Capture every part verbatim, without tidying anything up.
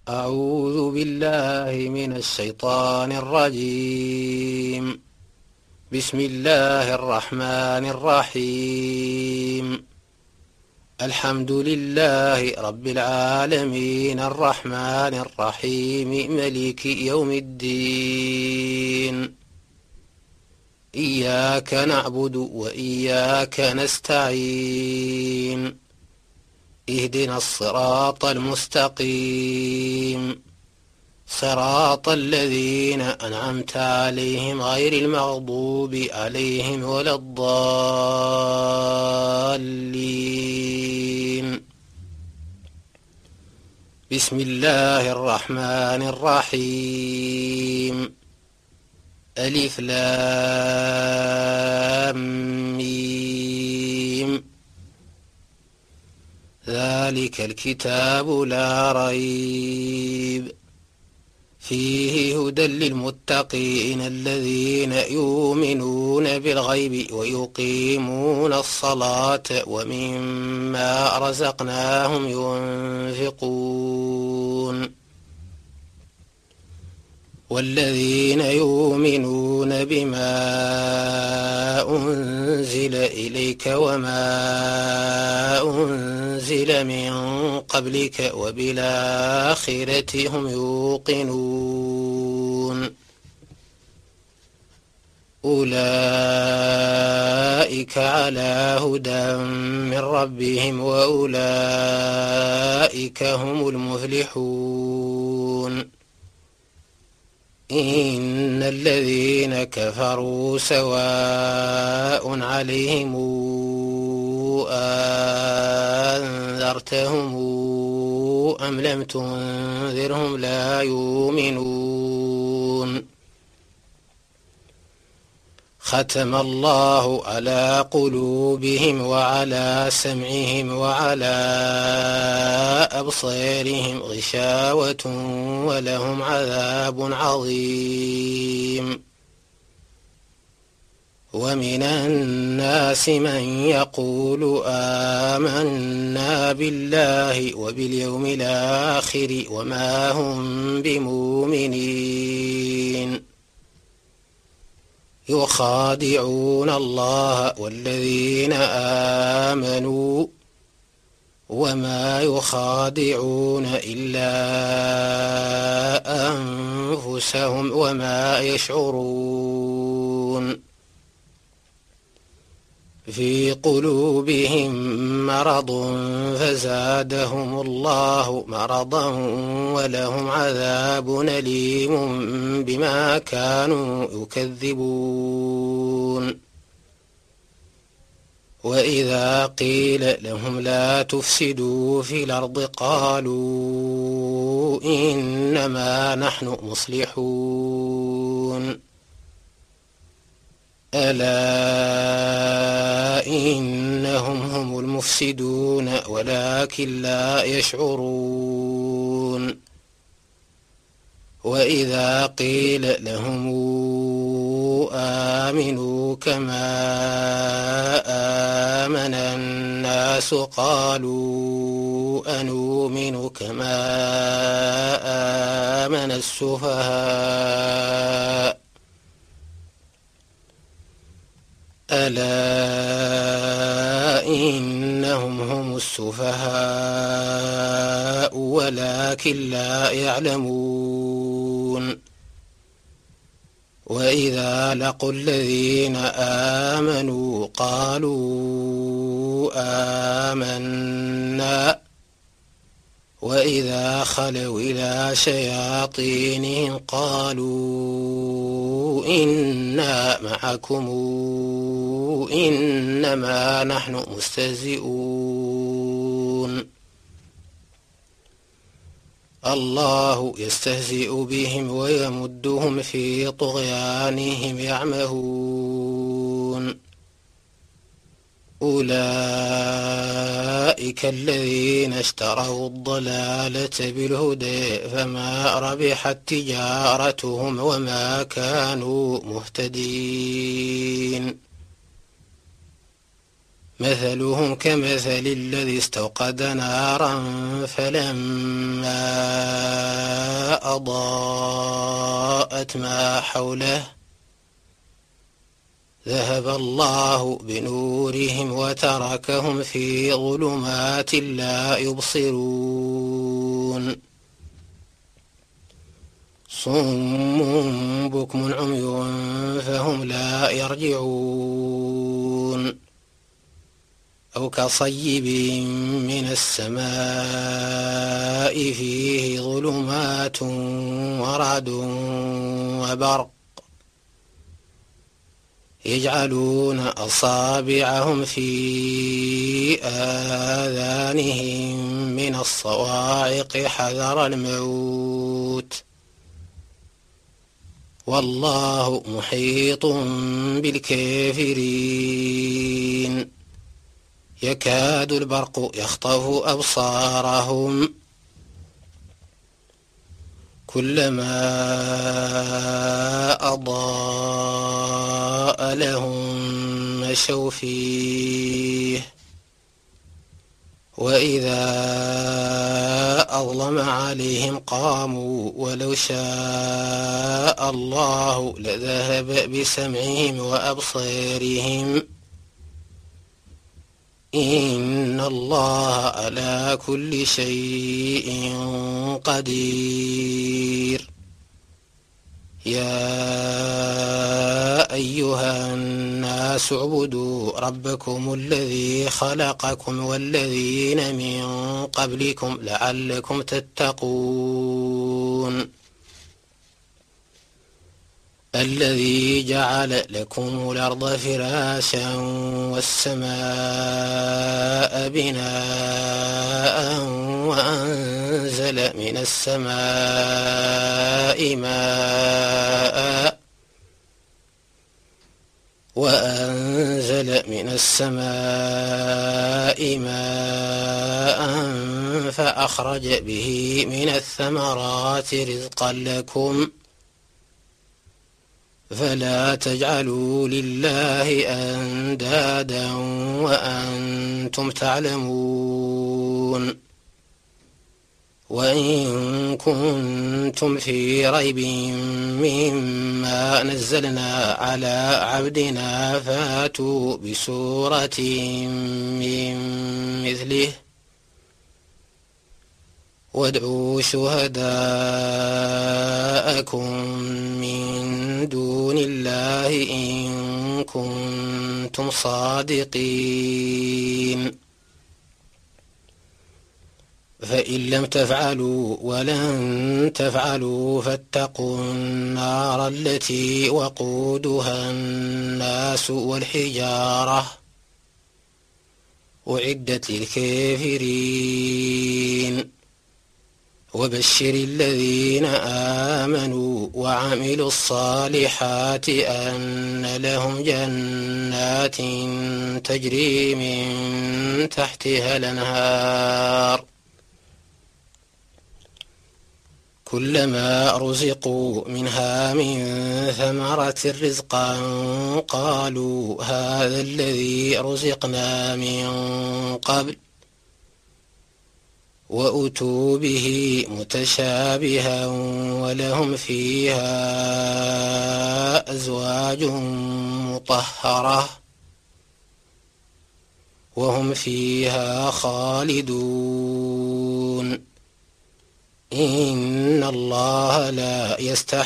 أعوذ بالله من الشيطان الرجيم. بسم الله الرحمن الرحيم. الحمد لله رب العالمين الرحمن الرحيم ملك يوم الدين. إياك نعبد وإياك نستعين. اهدنا الصراط المستقيم صراط الذين أنعمت عليهم غير المغضوب عليهم ولا الضالين. بسم الله الرحمن الرحيم. ألف لام ميم. ذلك الكتاب لا ريب فيه هدى للمتقين الذين يؤمنون بالغيب ويقيمون الصلاة ومما رزقناهم ينفقون. والذين يؤمنون بما أنزل إليك وما أنزل من قبلك وبالآخرة هم يوقنون. أولئك على هدى من ربهم وأولئك هم المفلحون. إن الذين كفروا سواء عليهم أنذرتهم أم لم تنذرهم لا يؤمنون. ختم الله على قلوبهم وعلى سمعهم وعلى أبصارهم غشاوة ولهم عذاب عظيم. ومن الناس من يقول آمنا بالله وباليوم الآخر وما هم بمؤمنين. يخادعون الله والذين آمنوا وما يخادعون إلا أنفسهم وما يشعرون. في قلوبهم مرض فزادهم الله مرضا ولهم عذاب أليم بما كانوا يكذبون. وإذا قيل لهم لا تفسدوا في الأرض قالوا إنما نحن مصلحون. ألا إنهم هم المفسدون ولكن لا يشعرون. وإذا قيل لهم آمنوا كما آمن الناس قالوا أنؤمن كما آمن السفهاء. ألا إنهم هم السفهاء ولكن لا يعلمون. وإذا لقوا الذين آمنوا قالوا آمنا وإذا خلوا إلى شياطينهم قالوا إنا معكم إنما نحن مستهزئون. الله يستهزئ بهم ويمدهم في طغيانهم يعمهون. أولئك الذين اشتروا الضلالة بالهدى فما ربحت تجارتهم وما كانوا مهتدين. مثلهم كمثل الذي استوقد نارا فلما أضاءت ما حوله ذهب الله بنورهم وتركهم في ظلمات لا يبصرون صم بكم عمي فهم لا يرجعون أو كصيب من السماء فيه ظلمات ورعد وبرق يجعلون أصابعهم في آذانهم من الصواعق حذر الموت والله محيط بالكافرين يكاد البرق يخطف أبصارهم كلما أضاء لهم مشوا فيه وإذا أظلم عليهم قاموا ولو شاء الله لذهب بسمعهم وأبصارهم إن الله على كل شيء قدير يا أيها الناس اعبدوا ربكم الذي خلقكم والذين من قبلكم لعلكم تتقون الذي جعل لكم الأرض فراشا والسماء بناء وأنزل من السماء ماء وأنزل من السماء ماء فأخرج به من الثمرات رزقا لكم فلا تجعلوا لله أندادا وأنتم تعلمون وإن كنتم في ريب مما نزلنا على عبدنا فاتوا بسورة من مثله وادعوا شهداءكم من دون الله إن كنتم صادقين فإن لم تفعلوا ولن تفعلوا فاتقوا النار التي وقودها الناس والحجارة أعدت للكافرين وبشر الذين آمنوا وعملوا الصالحات أن لهم جنات تجري من تحتها الأنهار كلما رزقوا منها من ثمرة رزقا قالوا هذا الذي رزقنا من قبل وأتوا به متشابها ولهم فيها أزواج مطهرة وهم فيها خالدون إن الله لا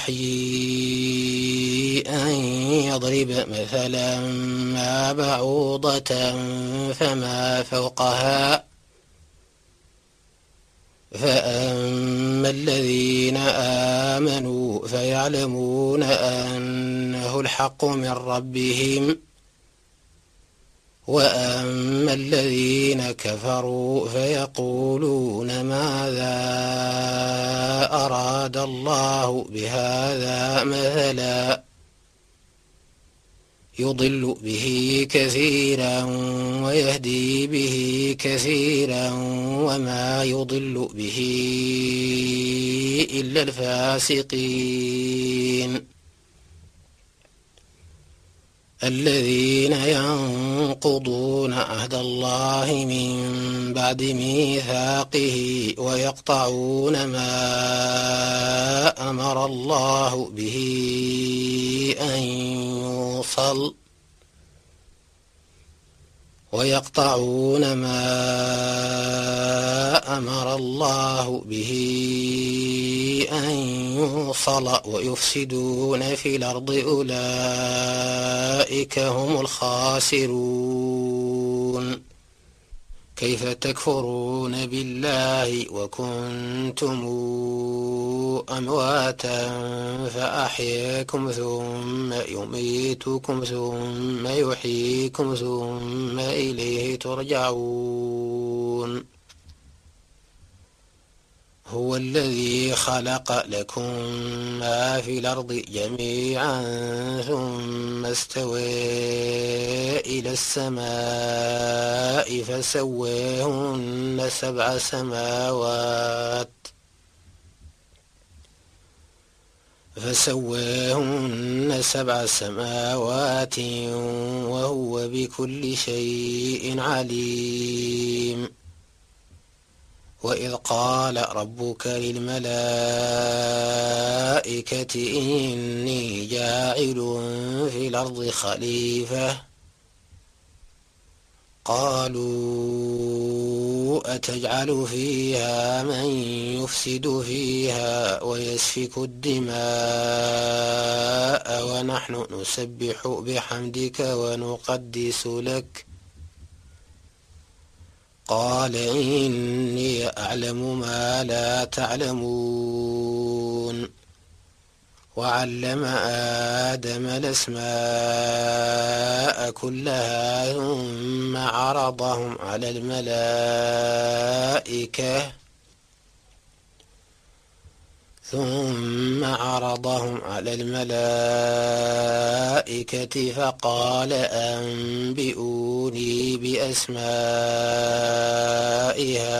يستحيي أن يضرب مثلا ما بعوضة فما فوقها فأما الذين آمنوا فيعلمون أنه الحق من ربهم وأما الذين كفروا فيقولون ماذا أراد الله بهذا مثلا يضل به كثيرا ويهدي به كثيرا وما يضل به إلا الفاسقين الذين ينقضون عهد الله من بعد ميثاقه ويقطعون ما أمر الله به أن يوصل ويقطعون ما أمر الله به أن يوصل ويفسدون في الأرض أولئك هم الخاسرون. كيف تكفرون بالله وكنتم أمواتا فأحياكم ثم يميتكم ثم يحييكم ثم إليه ترجعون. هو الذي خلق لكم ما في الأرض جميعا ثم استوى إلى السماء فسواهن سبع سماوات فسواهن سبع سماوات وهو بكل شيء عليم. وإذ قال ربك للملائكة إني جاعل في الأرض خليفة قالوا أتجعل فيها من يفسد فيها ويسفك الدماء ونحن نسبح بحمدك ونقدس لك قال إني أعلم ما لا تعلمون. وعلم آدم الأسماء كلها ثم عرضهم على الملائكة ثم عرضهم على الملائكة فقال أنبئوني بأسماء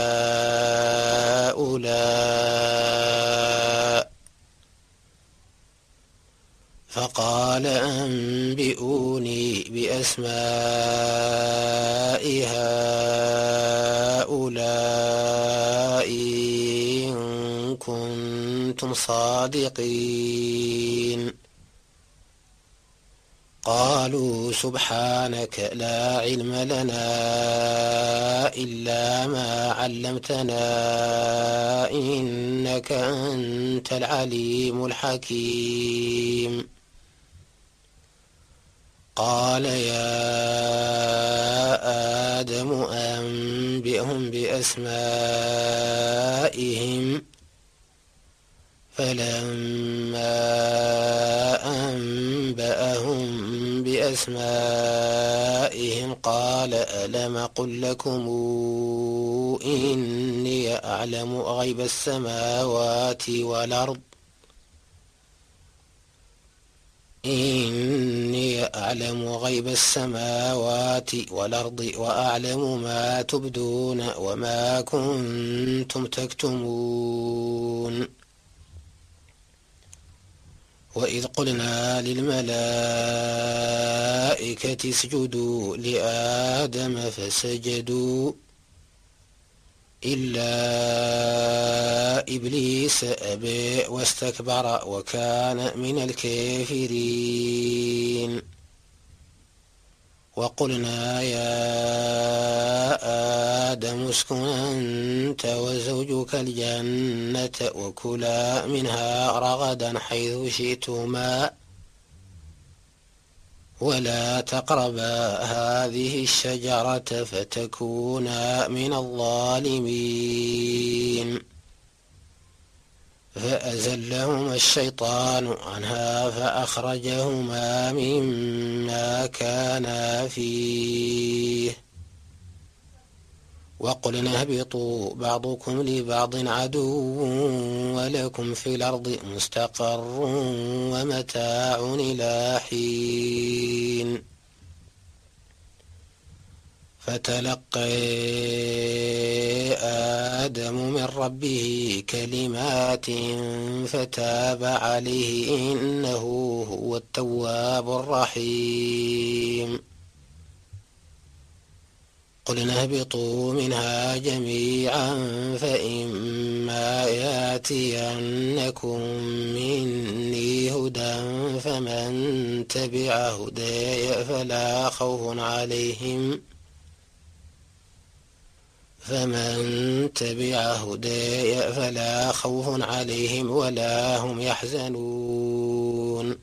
هؤلاء فقال أنبئوني بأسماء هؤلاء إن كنتم صادقين. قالوا سبحانك لا علم لنا إلا ما علمتنا إنك أنت العليم الحكيم. قال يا آدم أنبئهم بأسمائهم فلما أنبأهم بأسمائهم قال ألم قل لكم إني أعلم غيب السماوات والأرض إني أعلم غيب السماوات والأرض وأعلم ما تبدون وما كنتم تكتمون. وإذ قلنا للملائكة اسجدوا لآدم فسجدوا إلا إبليس أبى واستكبر وكان من الكافرين. وقلنا يا آدم اسكن أنت وزوجك الجنة وكلا منها رغدا حيث شئتما ولا تقربا هذه الشجرة فتكونا من الظالمين. فأزلهما الشيطان عنها فأخرجهما مما كانا فيه وقلنا اهبطوا بعضكم لبعض عدو ولكم في الأرض مستقر ومتاع إلى حين. فتلقى آدم من ربه كلمات فتاب عليه إنه هو التواب الرحيم قلنا اهبطوا منها جميعا فإما ياتينكم مني هدى فمن تبع هداي فلا خوف عليهم فمن تبع هداي فلا خوف عليهم ولا هم يحزنون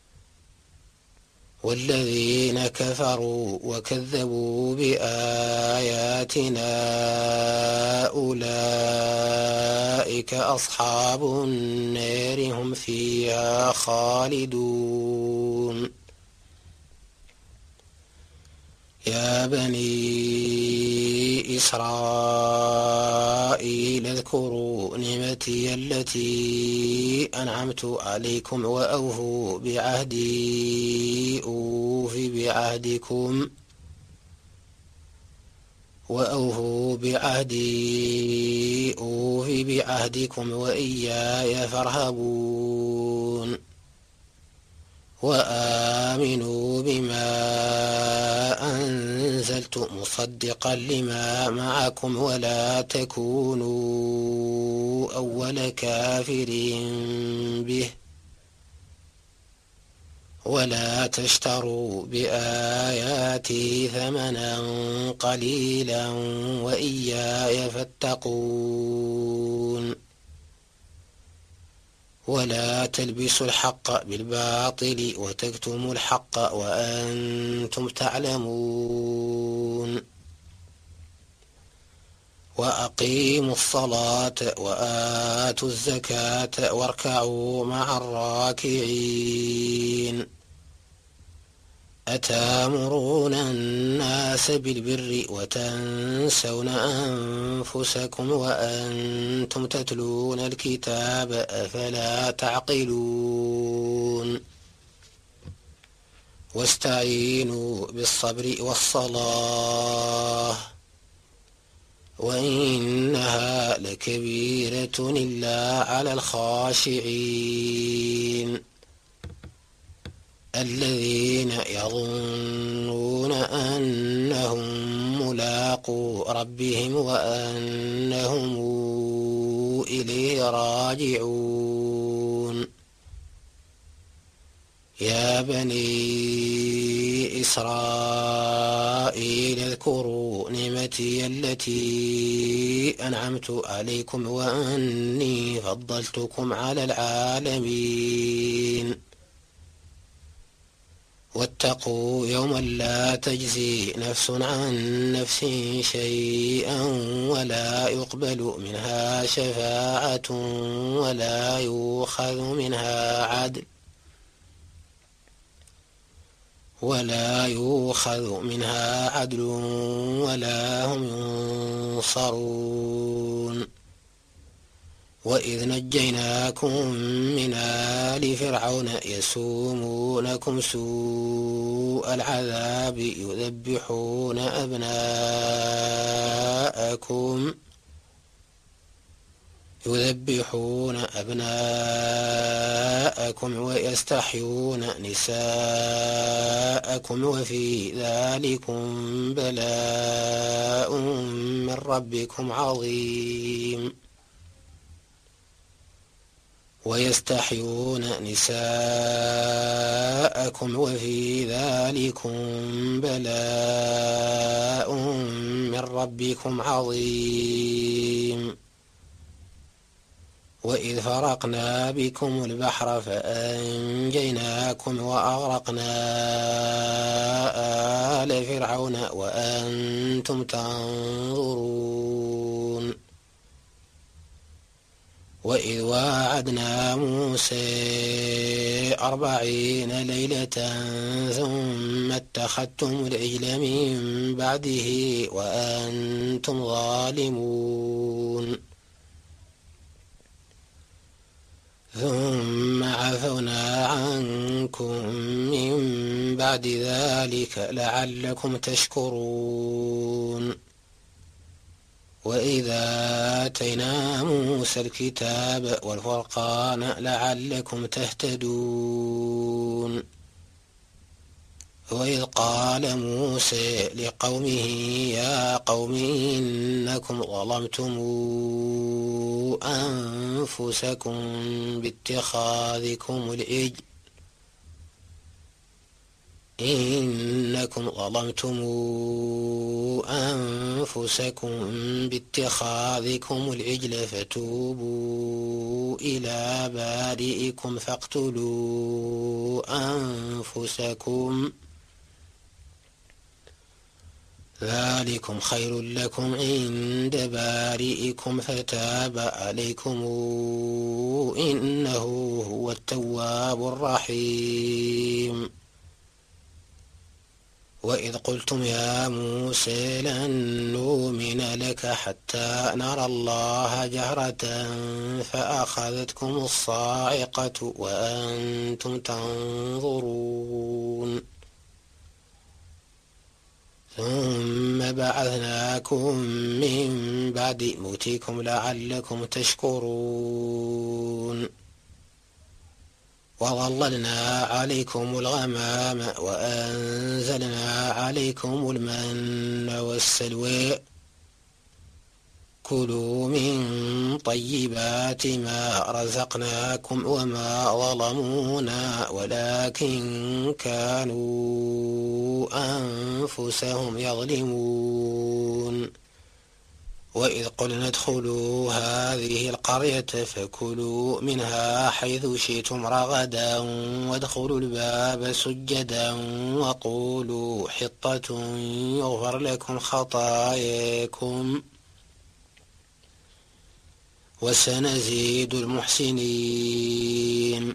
والذين كفروا وكذبوا بآياتنا أولئك أصحاب النار هم فيها خالدون يا بني إسرائيل اذكروا نعمتي التي أنعمت عليكم وأوفوا بعهدي أوف بعهدكم وأوفوا بعهدي أوف بعهدكم وإياي فارهبون وآمنوا بما أنزلت مصدقا لما معكم ولا تكونوا أول كافر به ولا تشتروا بآياتي ثمنا قليلا وإياي فاتقون ولا تلبسوا الحق بالباطل وتكتموا الحق وأنتم تعلمون وأقيموا الصلاة وآتوا الزكاة واركعوا مع الراكعين أتامرون الناس بالبر وتنسون أنفسكم وأنتم تتلون الكتاب أفلا تعقلون واستعينوا بالصبر والصلاة وإنها لكبيرة إلا على الخاشعين الذين يظنون أنهم ملاقو ربهم وأنهم إليه راجعون يا بني إسرائيل اذكروا نعمتي التي أنعمت عليكم وأني فضلتكم على العالمين واتقوا يوما لا تجزي نفس عن نفس شيئا ولا يقبل منها شفاعة ولا يؤخذ منها عدل ولا يؤخذ منها عدل ولا هم ينصرون وإذ نجيناكم من آل فرعون يسومونكم سوء العذاب يذبحون أبناءكم يذبحون أبناءكم ويستحيون نساءكم وفي ذلكم بلاء من ربكم عظيم ويستحيون نساءكم وفي ذلكم بلاء من ربكم عظيم وإذ فرقنا بكم البحر فأنجيناكم وأغرقنا آل فرعون وأنتم تنظرون وإذ واعدنا موسى أربعين ليلة ثم اتخذتم العجل من بعده وأنتم ظالمون ثم عفونا عنكم من بعد ذلك لعلكم تشكرون وإذا آتينا موسى الكتاب والفرقان لعلكم تهتدون وإذ قال موسى لقومه يا قوم إنكم ظلمتم أنفسكم باتخاذكم العجل إنكم ظلمتم أنفسكم باتخاذكم العجل فتوبوا إلى بارئكم فاقتلوا أنفسكم ذلكم خير لكم عند بارئكم فتاب عليكم إنه هو التواب الرحيم وإذ قلتم يا موسى لن نؤمن لك حتى نرى الله جهرة فأخذتكم الصاعقة وأنتم تنظرون ثم بعثناكم من بعد موتكم لعلكم تشكرون وظللنا عليكم الغمام وأنزلنا عليكم المن والسلوى كلوا من طيبات ما رزقناكم وما ظلمونا ولكن كانوا أنفسهم يظلمون وإذ قلنا ادخلوا هذه القرية فكلوا منها حيث شئتم رغدا وادخلوا الباب سجدا وقولوا حطة يغفر لكم خطاياكم وسنزيد المحسنين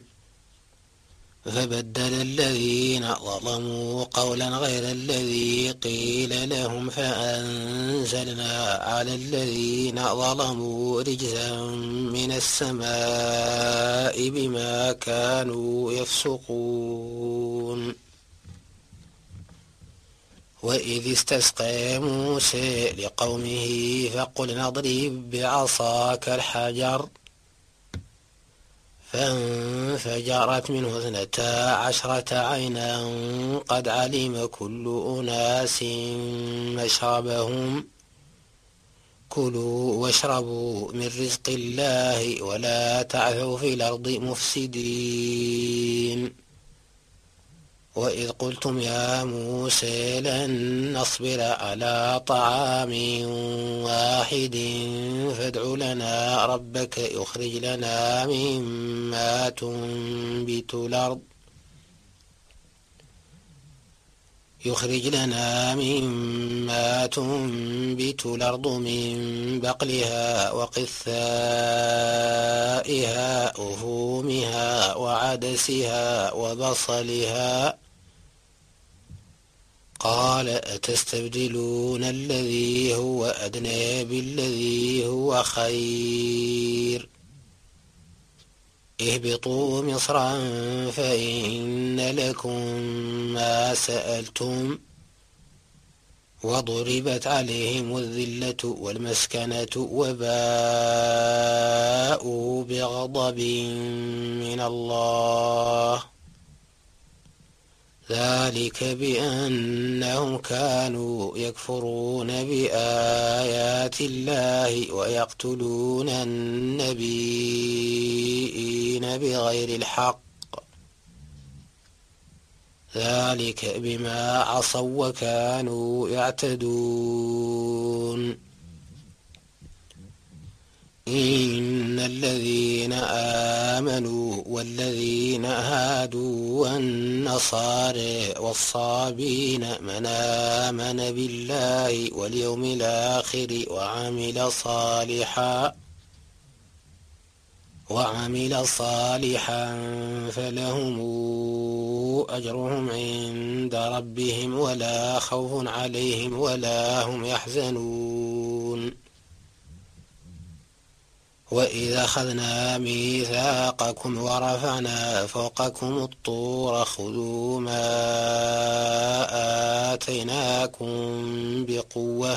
فبدل الذين ظلموا قولا غير الذي قيل لهم فأنزلنا على الذين ظلموا رجزا من السماء بما كانوا يفسقون وإذ استسقى موسى لقومه فقلنا اضرب بعصاك الحجر فانفجرت منه اثنتا عشرة عينا قد علم كل أناس مشربهم كلوا واشربوا من رزق الله ولا تعثوا في الأرض مفسدين وإذ قلتم يا موسى لن نصبر على طعام واحد فادع لنا ربك يخرج لنا مما تنبت الأرض يخرج لنا مما تنبت الأرض من بقلها وقثائها وفومها وعدسها وبصلها قال أتستبدلون الذي هو أدنى بالذي هو خير اهبطوا مصرا فإن لكم ما سألتم وضربت عليهم الذلة والمسكنة وباءوا بغضب من الله ذلك بأنهم كانوا يكفرون بآيات الله ويقتلون النبيين بغير الحق ذلك بما عصوا وكانوا يعتدون إن الذين آمنوا والذين هادوا والنصارى والصابين من آمن بالله واليوم الآخر وعمل صالحا وعمل صالحا فلهم أجرهم عند ربهم ولا خوف عليهم ولا هم يحزنون وإذا أخذنا ميثاقكم ورفعنا فوقكم الطور خذوا ما آتيناكم بقوة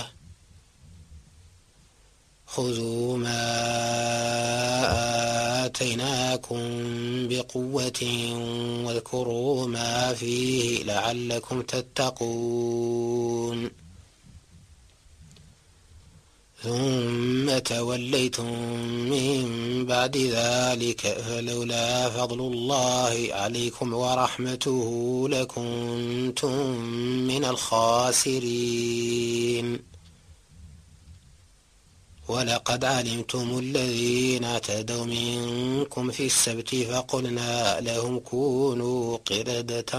خذوا ما آتيناكم بقوة واذكروا ما فيه لعلكم تتقون ثم توليتم من بعد ذلك فلولا فضل الله عليكم ورحمته لكنتم من الخاسرين ولقد علمتم الذين اعتدوا منكم في السبت فقلنا لهم كونوا قردة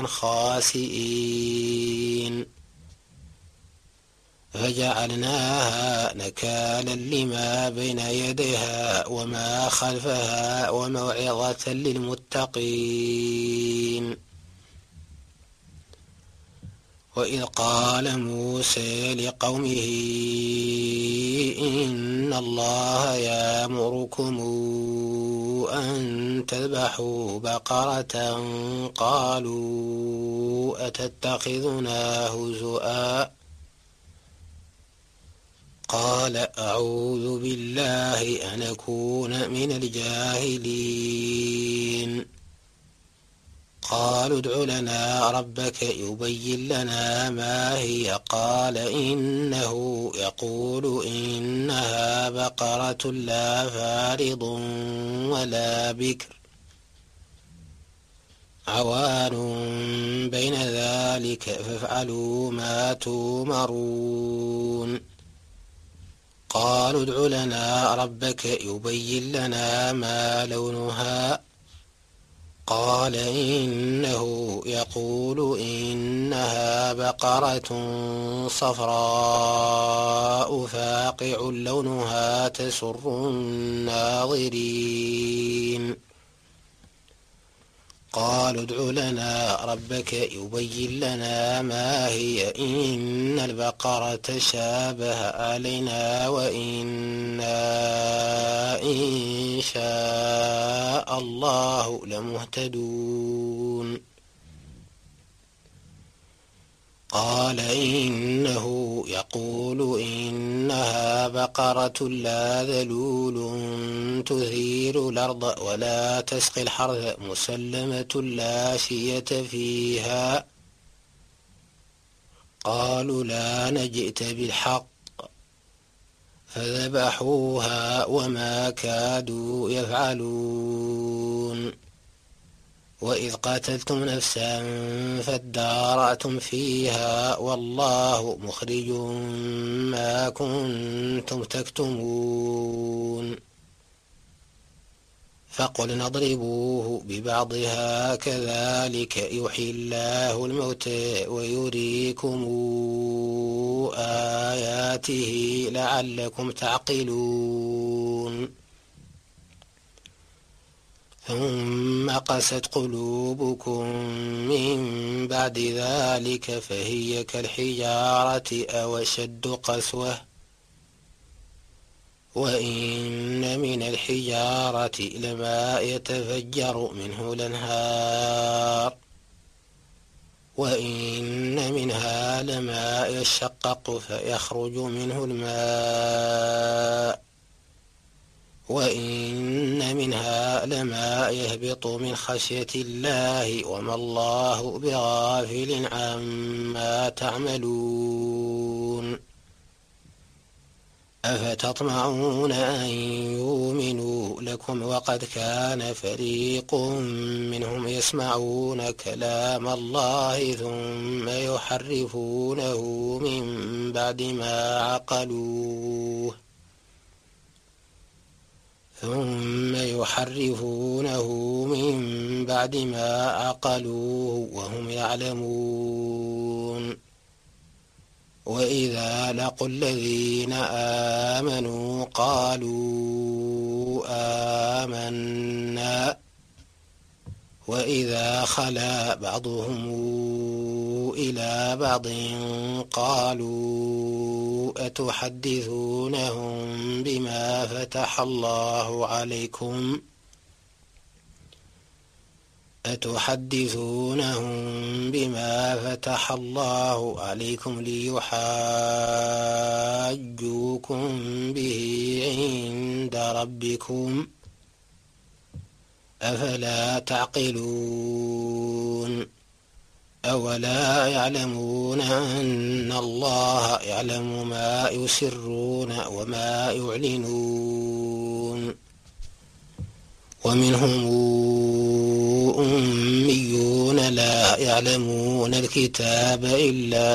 خاسئين فجعلناها نكالا لما بين يديها وما خلفها وموعظة للمتقين وإذ قال موسى لقومه إن الله يأمركم أن تذبحوا بقرة قالوا أتتخذنا هزؤا قال أعوذ بالله أن أكون من الجاهلين قالوا ادع لنا ربك يبين لنا ما هي قال إنه يقول إنها بقرة لا فارض ولا بكر عوان بين ذلك فافعلوا ما تؤمرون قالوا ادع لنا ربك يبين لنا ما لونها قال إنه يقول إنها بقرة صفراء فاقع لونها تسر الناظرين قالوا ادع لنا ربك يبين لنا ما هي إن البقرة شابه علينا وإنا إن شاء الله لمهتدون قال إنه يقول إنها بقرة لا ذلول تثير الأرض ولا تسقي الحرث مسلمة لا شية فيها قالوا لا نجئت بالحق فذبحوها وما كادوا يفعلون وإذ قتلتم نفسا فادارأتم فيها والله مخرج ما كنتم تكتمون فقلنا اضربوه ببعضها كذلك يحيي الله الموتى ويريكم آياته لعلكم تعقلون ثم قست قلوبكم من بعد ذلك فهي كالحجارة أو أشد قسوة وإن من الحجارة لما يتفجر منه الأنهار وإن منها لما يشقق فيخرج منه الماء وإن منها لما يهبط من خشية الله وما الله بغافل عما تعملون أفتطمعون أن يؤمنوا لكم وقد كان فريق منهم يسمعون كلام الله ثم يحرفونه من بعد ما عقلوه ثم يحرفونه من بعد ما عقلوه وهم يعلمون وإذا لقوا الذين آمنوا قالوا آمنا وإذا خلا بعضهم إلى بعض قالوا أتحدثونهم بما فتح الله عليكم أتحدثونهم بما فتح الله عليكم ليحاجوكم به عند ربكم أفلا تعقلون أولا يعلمون أن الله يعلم ما يسرون وما يعلنون ومنهم أميون لا يعلمون الكتاب إلا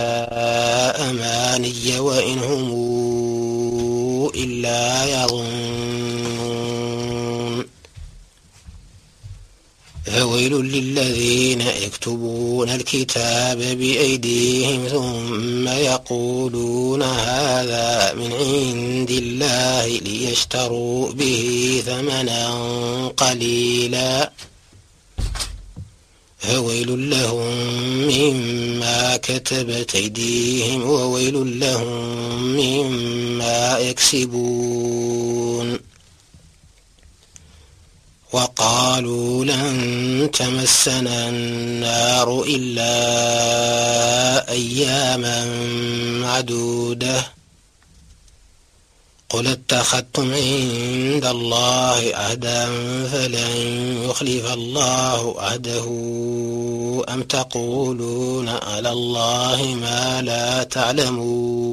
أماني وإن هم إلا يظنون فويل للذين يكتبون الكتاب بأيديهم ثم يقولون هذا من عند الله ليشتروا به ثمنا قليلا فويل لهم مما كتبت أيديهم وويل لهم مما يكسبون وقالوا لن تمسنا النار إلا أياما معدودة قل اتخذتم عند الله عهدا فلن يخلف الله عهده أم تقولون على الله ما لا تعلمون